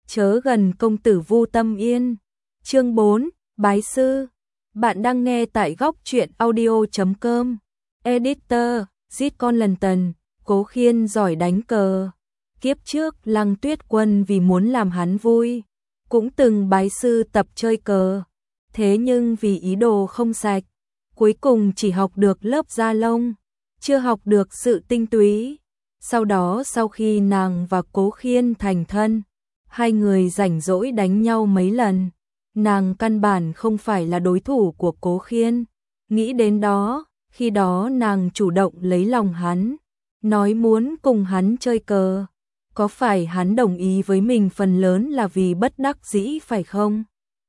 chớ gần công tử Vu Tâm Yên. Chương 4, bái sư. Bạn đang nghe tại góc truyện audio.com. Editor, Con lần tần, Cố Khiên giỏi đánh cờ. Kiếp trước Lăng Tuyết Quân vì muốn làm hắn vui, cũng từng bái sư tập chơi cờ. Thế nhưng vì ý đồ không sạch, cuối cùng chỉ học được lớp da lông, chưa học được sự tinh túy. Sau đó sau khi nàng và Cố Khiên thành thân, hai người rảnh rỗi đánh nhau mấy lần, nàng căn bản không phải là đối thủ của Cố Khiên. Nghĩ đến đó, khi đó nàng chủ động lấy lòng hắn, nói muốn cùng hắn chơi cờ. Có phải hắn đồng ý với mình phần lớn là vì bất đắc dĩ phải không?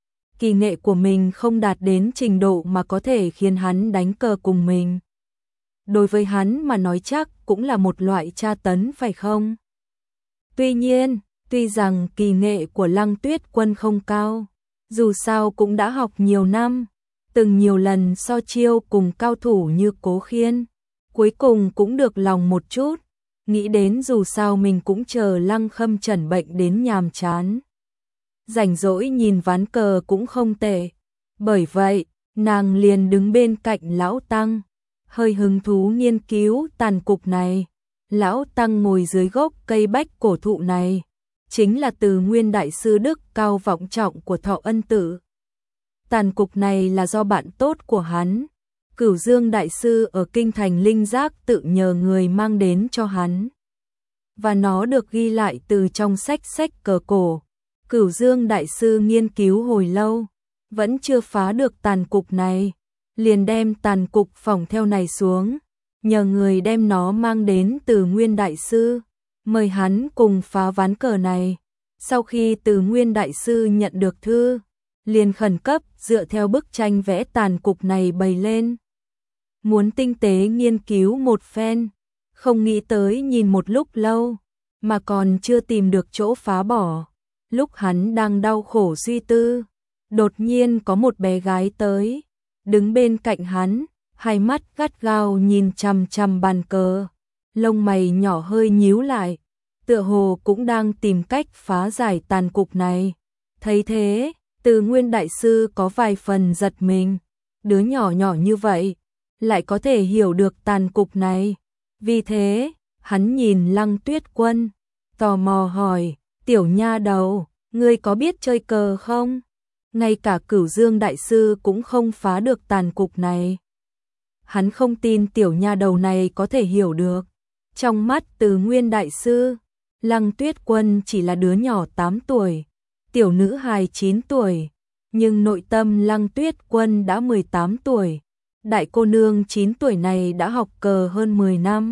Kỳ nghệ của mình không đạt đến trình độ mà có thể khiến hắn đánh cờ cùng mình. Đối với hắn mà nói chắc cũng là một loại tra tấn phải không? Tuy nhiên, tuy rằng kỳ nghệ của Lăng Tuyết Quân không cao, dù sao cũng đã học nhiều năm, từng nhiều lần so chiêu cùng cao thủ như Cố Khiên, cuối cùng cũng được lòng một chút, nghĩ đến dù sao mình cũng chờ Lăng Khâm Trần bệnh đến nhàm chán. Rảnh rỗi nhìn ván cờ cũng không tệ, bởi vậy, nàng liền đứng bên cạnh Lão Tăng, hơi hứng thú nghiên cứu tàn cục này. Lão Tăng ngồi dưới gốc cây bách cổ thụ này, chính là Từ Nguyên Đại Sư đức cao vọng trọng của Thọ Ân Tử. Tàn cục này là do bạn tốt của hắn, Cửu Dương Đại Sư ở kinh thành Linh Giác tự nhờ người mang đến cho hắn. Và nó được ghi lại từ trong sách cờ cổ. Cửu Dương Đại Sư nghiên cứu hồi lâu, vẫn chưa phá được tàn cục này, liền đem tàn cục phỏng theo này xuống, nhờ người đem nó mang đến Từ Nguyên Đại Sư, mời hắn cùng phá ván cờ này. Sau khi Từ Nguyên Đại Sư nhận được thư, liền khẩn cấp dựa theo bức tranh vẽ tàn cục này bày lên. Muốn tinh tế nghiên cứu một phen, không nghĩ tới nhìn một lúc lâu, mà còn chưa tìm được chỗ phá bỏ. Lúc hắn đang đau khổ suy tư, đột nhiên có một bé gái tới, đứng bên cạnh hắn, hai mắt gắt gao nhìn chằm chằm bàn cờ, lông mày nhỏ hơi nhíu lại, tựa hồ cũng đang tìm cách phá giải tàn cục này. Thấy thế, Từ Nguyên Đại Sư có vài phần giật mình, đứa nhỏ nhỏ như vậy, lại có thể hiểu được tàn cục này. Vì thế, hắn nhìn Lăng Tuyết Quân, tò mò hỏi, tiểu nha đầu, ngươi có biết chơi cờ không? Ngay cả Cửu Dương Đại Sư cũng không phá được tàn cục này. Hắn không tin tiểu nha đầu này có thể hiểu được. Trong mắt Từ Nguyên Đại Sư, Lăng Tuyết Quân chỉ là đứa nhỏ 8 tuổi, tiểu nữ hài 9 tuổi, nhưng nội tâm Lăng Tuyết Quân đã 18 tuổi. Đại cô nương 9 tuổi này đã học cờ hơn 10 năm.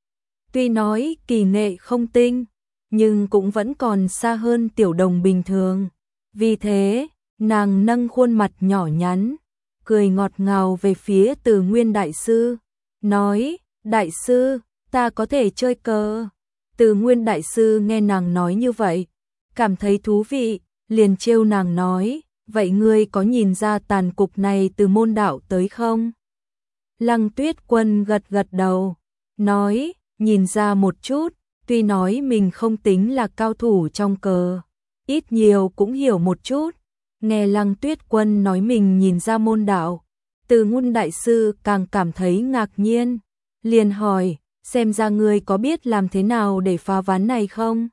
Tuy nói kỳ nghệ không tinh, nhưng cũng vẫn còn xa hơn tiểu đồng bình thường. Vì thế, nàng nâng khuôn mặt nhỏ nhắn, cười ngọt ngào về phía Từ Nguyên Đại Sư, nói, Đại Sư, ta có thể chơi cờ. Từ Nguyên Đại Sư nghe nàng nói như vậy, cảm thấy thú vị, liền trêu nàng nói, vậy ngươi có nhìn ra tàn cục này từ môn đạo tới không? Lăng Tuyết Quân gật gật đầu, nói, nhìn ra một chút, tuy nói mình không tính là cao thủ trong cờ, ít nhiều cũng hiểu một chút. Nghe Lăng Tuyết Quân nói mình nhìn ra môn đạo, Từ Nguyên Đại Sư càng cảm thấy ngạc nhiên, liền hỏi, xem ra ngươi có biết làm thế nào để phá ván này không?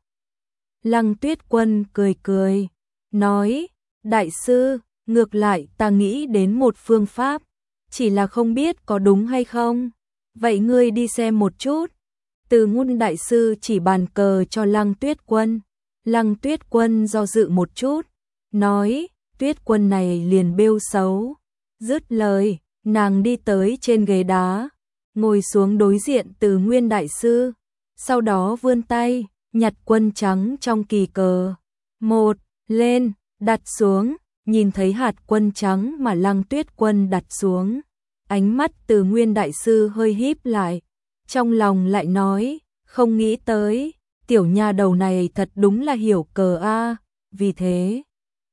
Lăng Tuyết Quân cười cười, nói, Đại Sư, ngược lại ta nghĩ đến một phương pháp, chỉ là không biết có đúng hay không. Vậy ngươi đi xem một chút. Từ Nguyên Đại Sư chỉ bàn cờ cho Lăng Tuyết Quân. Lăng Tuyết Quân do dự một chút, nói, Tuyết Quân này liền bêu xấu. Dứt lời, nàng đi tới trên ghế đá, ngồi xuống đối diện Từ Nguyên Đại Sư, sau đó vươn tay, nhặt quân trắng trong kỳ cờ. Một, lên, đặt xuống, nhìn thấy hạt quân trắng mà Lăng Tuyết Quân đặt xuống. Ánh mắt Từ Nguyên Đại Sư hơi híp lại, trong lòng lại nói, không nghĩ tới, tiểu nha đầu này thật đúng là hiểu cờ a. Vì thế,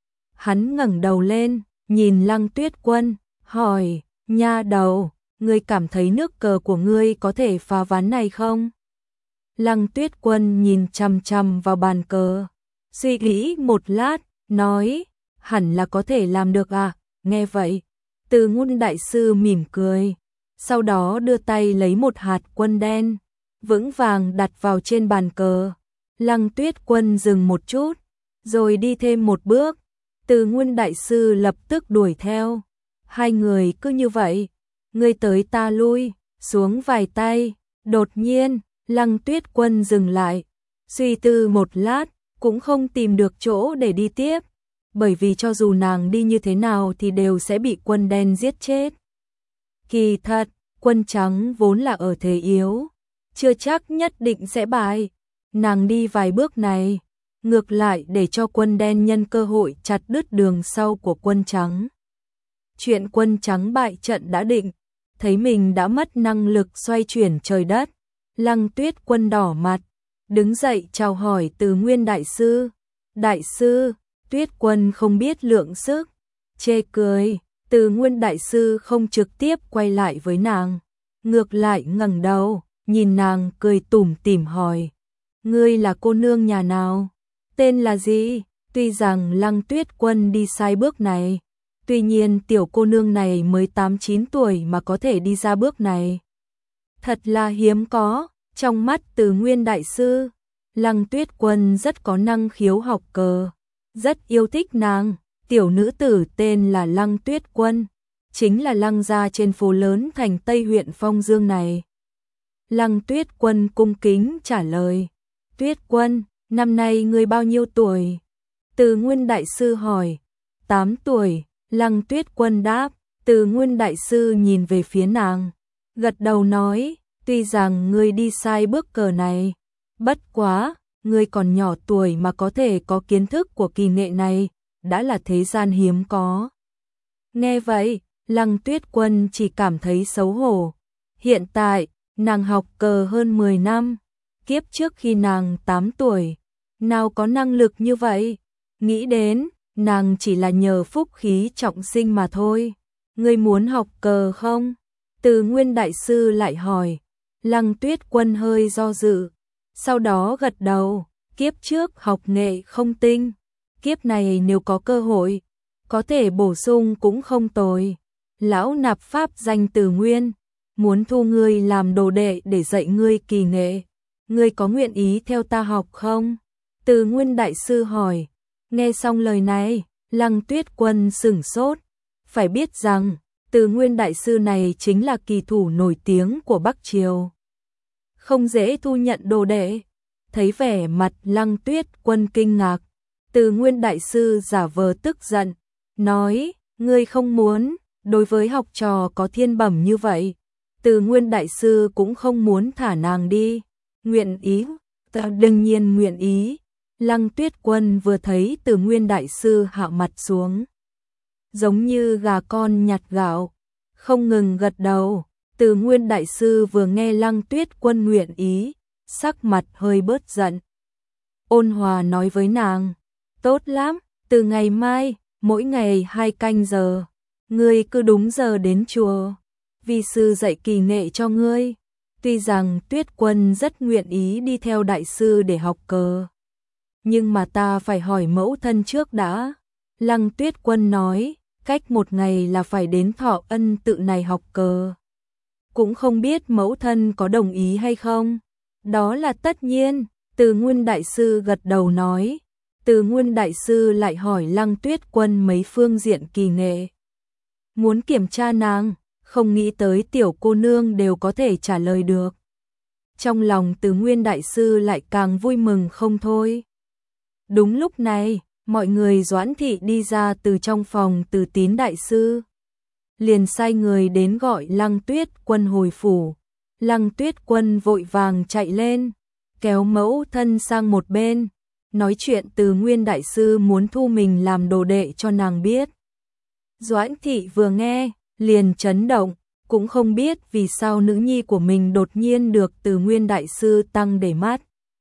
hắn ngẩng đầu lên, nhìn Lăng Tuyết Quân, hỏi, nha đầu, ngươi cảm thấy nước cờ của ngươi có thể phá ván này không? Lăng Tuyết Quân nhìn chằm chằm vào bàn cờ, suy nghĩ một lát, nói, hẳn là có thể làm được à, nghe vậy. Từ Ngôn đại sư mỉm cười, sau đó đưa tay lấy một hạt quân đen, vững vàng đặt vào trên bàn cờ. Lăng Tuyết Quân dừng một chút, rồi đi thêm một bước. Từ Ngôn đại sư lập tức đuổi theo. Hai người cứ như vậy, ngươi tới ta lui, xuống vài tay. Đột nhiên, Lăng Tuyết Quân dừng lại, suy tư một lát, cũng không tìm được chỗ để đi tiếp, bởi vì cho dù nàng đi như thế nào thì đều sẽ bị quân đen giết chết. Kỳ thật, quân trắng vốn là ở thế yếu, chưa chắc nhất định sẽ bại. Nàng đi vài bước này, ngược lại để cho quân đen nhân cơ hội chặt đứt đường sau của quân trắng. Chuyện quân trắng bại trận đã định, thấy mình đã mất năng lực xoay chuyển trời đất, Lăng Tuyết Quân đỏ mặt, đứng dậy chào hỏi Từ Nguyên đại sư. Đại sư, Tuyết Quân không biết lượng sức, chê cười. Từ Nguyên đại sư không trực tiếp quay lại với nàng, ngược lại ngẩng đầu, nhìn nàng cười tủm tỉm hỏi, ngươi là cô nương nhà nào? Tên là gì? Tuy rằng Lăng Tuyết Quân đi sai bước này, tuy nhiên tiểu cô nương này mới 8-9 tuổi mà có thể đi ra bước này, thật là hiếm có. Trong mắt Từ Nguyên đại sư, Lăng Tuyết Quân rất có năng khiếu học cờ, rất yêu thích nàng. Tiểu nữ tử tên là Lăng Tuyết Quân, chính là Lăng gia trên phố lớn thành Tây huyện Phong Dương này. Lăng Tuyết Quân cung kính trả lời, Tuyết Quân, năm nay ngươi bao nhiêu tuổi? Từ Nguyên đại sư hỏi. 8 tuổi, Lăng Tuyết Quân đáp. Từ Nguyên đại sư nhìn về phía nàng, gật đầu nói, tuy rằng ngươi đi sai bước cờ này, bất quá, ngươi còn nhỏ tuổi mà có thể có kiến thức của kỳ nghệ này, đã là thế gian hiếm có. Nghe vậy, Lăng Tuyết Quân chỉ cảm thấy xấu hổ. Hiện tại, nàng học cờ hơn 10 năm, kiếp trước khi nàng 8 tuổi, nào có năng lực như vậy. Nghĩ đến, nàng chỉ là nhờ phúc khí trọng sinh mà thôi. Ngươi muốn học cờ không? Từ Nguyên đại sư lại hỏi. Lăng Tuyết Quân hơi do dự, sau đó gật đầu, kiếp trước học nghệ không tinh, kiếp này nếu có cơ hội, có thể bổ sung cũng không tồi. Lão nạp pháp danh Từ Nguyên, muốn thu ngươi làm đồ đệ để dạy ngươi kỳ nghệ. Ngươi có nguyện ý theo ta học không? Từ Nguyên đại sư hỏi. Nghe xong lời này, Lăng Tuyết Quân sửng sốt, phải biết rằng Từ Nguyên đại sư này chính là kỳ thủ nổi tiếng của Bắc Triều, không dễ thu nhận đồ đệ. Thấy vẻ mặt Lăng Tuyết Quân kinh ngạc, Từ Nguyên đại sư giả vờ tức giận, nói, ngươi không muốn. Đối với học trò có thiên bẩm như vậy, Từ Nguyên đại sư cũng không muốn thả nàng đi. Nguyện ý? Ta đương nhiên nguyện ý. Lăng Tuyết Quân vừa thấy Từ Nguyên đại sư hạ mặt xuống, giống như gà con nhặt gạo, không ngừng gật đầu. Từ Nguyên đại sư vừa nghe Lăng Tuyết Quân nguyện ý, sắc mặt hơi bớt giận, ôn hòa nói với nàng, tốt lắm, từ ngày mai, mỗi ngày 2 canh giờ, ngươi cứ đúng giờ đến chùa, vi sư dạy kỳ nghệ cho ngươi. Tuy rằng Tuyết Quân rất nguyện ý đi theo đại sư để học cờ, nhưng mà ta phải hỏi mẫu thân trước đã. Lăng Tuyết Quân nói, cách 1 ngày là phải đến Thọ Ân tự này học cờ. Cũng không biết mẫu thân có đồng ý hay không? Đó là tất nhiên, Từ Nguyên đại sư gật đầu nói. Từ Nguyên đại sư lại hỏi Lăng Tuyết Quân mấy phương diện kỳ nghệ, muốn kiểm tra nàng, không nghĩ tới tiểu cô nương đều có thể trả lời được. Trong lòng Từ Nguyên đại sư lại càng vui mừng không thôi. Đúng lúc này, mọi người Doãn thị đi ra từ trong phòng Từ Tín đại sư, liền sai người đến gọi Lăng Tuyết Quân hồi phủ. Lăng Tuyết Quân vội vàng chạy lên, kéo mẫu thân sang một bên, nói chuyện Từ Nguyên đại sư muốn thu mình làm đồ đệ cho nàng biết. Doãn thị vừa nghe, liền chấn động, cũng không biết vì sao nữ nhi của mình đột nhiên được Từ Nguyên đại sư tăng để mắt.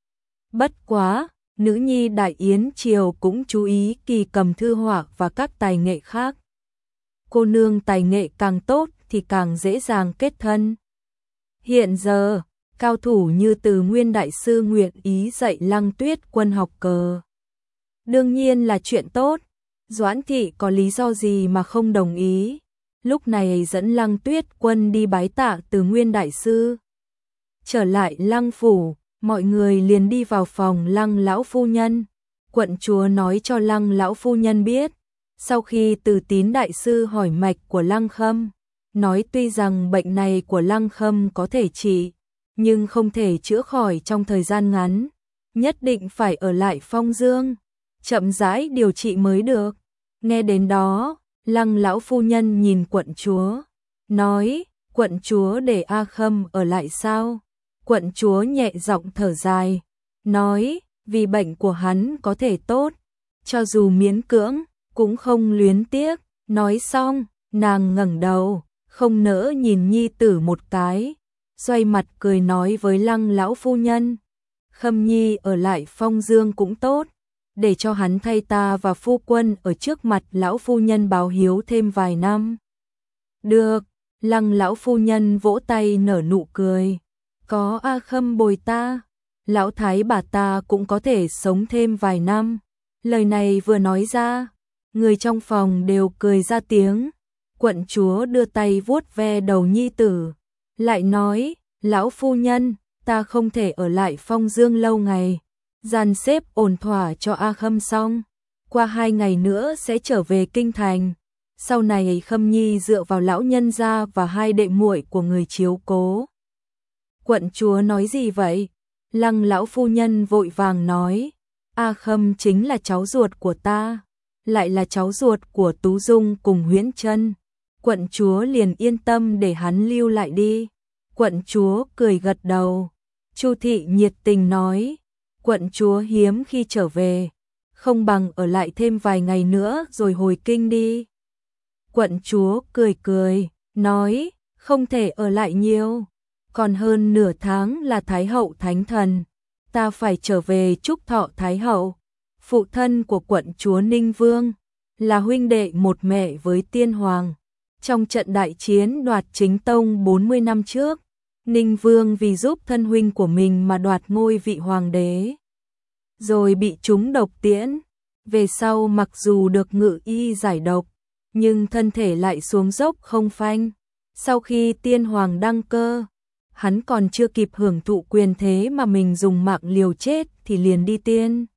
Bất quá, nữ nhi Đại Yến Triều cũng chú ý kỳ cầm thư họa và các tài nghệ khác. Cô nương tài nghệ càng tốt thì càng dễ dàng kết thân. Hiện giờ, cao thủ như Từ Nguyên đại sư nguyện ý dạy Lăng Tuyết Quân học cờ, đương nhiên là chuyện tốt. Doãn thị có lý do gì mà không đồng ý. Lúc này dẫn Lăng Tuyết Quân đi bái tạ Từ Nguyên đại sư. Trở lại Lăng phủ, mọi người liền đi vào phòng Lăng lão phu nhân. Quận chúa nói cho Lăng lão phu nhân biết, sau khi Từ Tín đại sư hỏi mạch của Lăng Khâm, nói tuy rằng bệnh này của Lăng Khâm có thể trị, nhưng không thể chữa khỏi trong thời gian ngắn, nhất định phải ở lại Phong Dương, chậm rãi điều trị mới được. Nghe đến đó, Lăng lão phu nhân nhìn quận chúa, nói, quận chúa để A Khâm ở lại sao? Quận chúa nhẹ giọng thở dài, nói, vì bệnh của hắn có thể tốt, cho dù miễn cưỡng, cũng không luyến tiếc. Nói xong, nàng ngẩng đầu, không nỡ nhìn nhi tử một cái, xoay mặt cười nói với Lăng lão phu nhân, Khâm nhi ở lại Phong Dương cũng tốt, để cho hắn thay ta và phu quân ở trước mặt lão phu nhân báo hiếu thêm vài năm. Được, Lăng lão phu nhân vỗ tay nở nụ cười, có A Khâm bồi ta, lão thái bà ta cũng có thể sống thêm vài năm. Lời này vừa nói ra, người trong phòng đều cười ra tiếng. Quận chúa đưa tay vuốt ve đầu nhi tử, lại nói, lão phu nhân, ta không thể ở lại Phong Dương lâu ngày, dàn xếp ổn thỏa cho A Khâm xong, qua 2 ngày nữa sẽ trở về kinh thành. Sau này Khâm nhi dựa vào lão nhân gia và 2 đệ muội của người chiếu cố. Quận chúa nói gì vậy? Lăng lão phu nhân vội vàng nói, A Khâm chính là cháu ruột của ta, lại là cháu ruột của Tú Dung cùng Huyễn Trân. Quận chúa liền yên tâm để hắn lưu lại đi. Quận chúa cười gật đầu. Chu thị nhiệt tình nói, quận chúa hiếm khi trở về, không bằng ở lại thêm vài ngày nữa rồi hồi kinh đi. Quận chúa cười cười, nói, không thể ở lại nhiều, còn hơn nửa tháng là Thái hậu thánh thần, ta phải trở về chúc thọ Thái hậu. Phụ thân của quận chúa Ninh Vương, là huynh đệ một mẹ với Tiên Hoàng. Trong trận đại chiến đoạt Chính Tông 40 năm trước, Ninh Vương vì giúp thân huynh của mình mà đoạt ngôi vị hoàng đế, rồi bị trúng độc tiễn. Về sau mặc dù được ngự y giải độc, nhưng thân thể lại xuống dốc không phanh. Sau khi Tiên Hoàng đăng cơ, hắn còn chưa kịp hưởng thụ quyền thế mà mình dùng mạng liều chết thì liền đi tiên.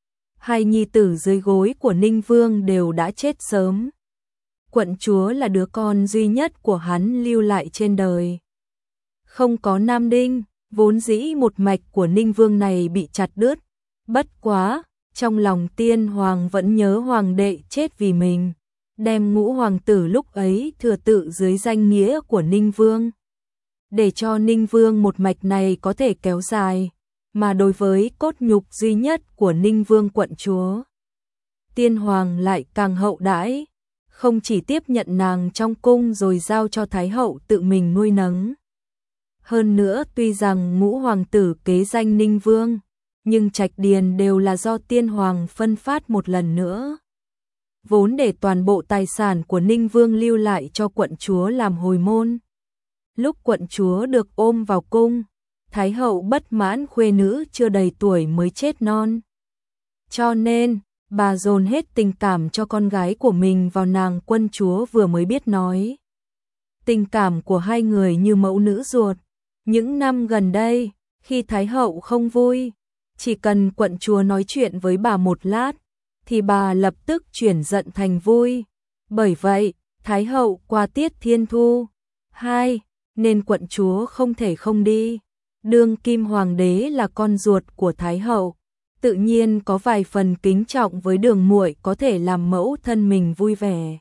2 nhi tử dưới gối của Ninh Vương đều đã chết sớm. Quận chúa là đứa con duy nhất của hắn lưu lại trên đời. Không có nam đinh, vốn dĩ một mạch của Ninh Vương này bị chặt đứt. Bất quá, trong lòng Tiên Hoàng vẫn nhớ hoàng đệ chết vì mình, đem ngũ hoàng tử lúc ấy thừa tự dưới danh nghĩa của Ninh Vương, để cho Ninh Vương một mạch này có thể kéo dài. Mà đối với cốt nhục duy nhất của Ninh Vương quận chúa, Tiên Hoàng lại càng hậu đãi, không chỉ tiếp nhận nàng trong cung rồi giao cho Thái hậu tự mình nuôi nấng. Hơn nữa tuy rằng ngũ hoàng tử kế danh Ninh Vương, nhưng trạch điền đều là do Tiên Hoàng phân phát một lần nữa, vốn để toàn bộ tài sản của Ninh Vương lưu lại cho quận chúa làm hồi môn. Lúc quận chúa được ôm vào cung, Thái hậu bất mãn khuê nữ chưa đầy tuổi mới chết non, cho nên bà dồn hết tình cảm cho con gái của mình vào nàng quân chúa vừa mới biết nói. Tình cảm của hai người như mẫu nữ ruột. Những năm gần đây, khi Thái hậu không vui, chỉ cần quận chúa nói chuyện với bà một lát, thì bà lập tức chuyển giận thành vui. Bởi vậy, Thái hậu qua tiết thiên thu 2, nên quận chúa không thể không đi. Đương kim hoàng đế là con ruột của Thái hậu, tự nhiên có vài phần kính trọng với đường muội có thể làm mẫu thân mình vui vẻ.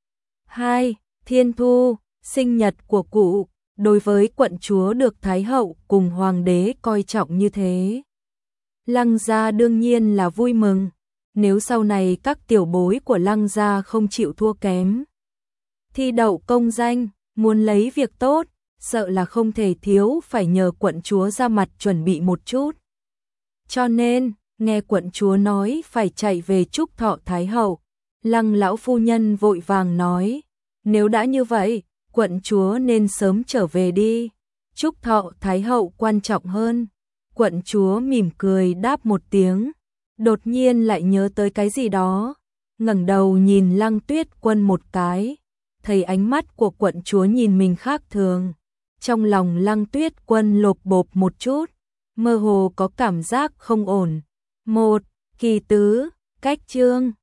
2. Thiên thu, sinh nhật của cụ, đối với quận chúa được Thái hậu cùng hoàng đế coi trọng như thế, Lăng gia đương nhiên là vui mừng. Nếu sau này các tiểu bối của Lăng gia không chịu thua kém, thi đậu công danh, muốn lấy việc tốt, sợ là không thể thiếu phải nhờ quận chúa ra mặt chuẩn bị một chút. Cho nên, nghe quận chúa nói phải chạy về chúc thọ Thái hậu, Lăng lão phu nhân vội vàng nói, nếu đã như vậy, quận chúa nên sớm trở về đi, chúc thọ Thái hậu quan trọng hơn. Quận chúa mỉm cười đáp một tiếng, đột nhiên lại nhớ tới cái gì đó, ngẩng đầu nhìn Lăng Tuyết Quân một cái, thấy ánh mắt của quận chúa nhìn mình khác thường. Trong lòng Lăng Tuyết Quân lộp bộp một chút, mơ hồ có cảm giác không ổn. Một, kỳ tứ, cách chương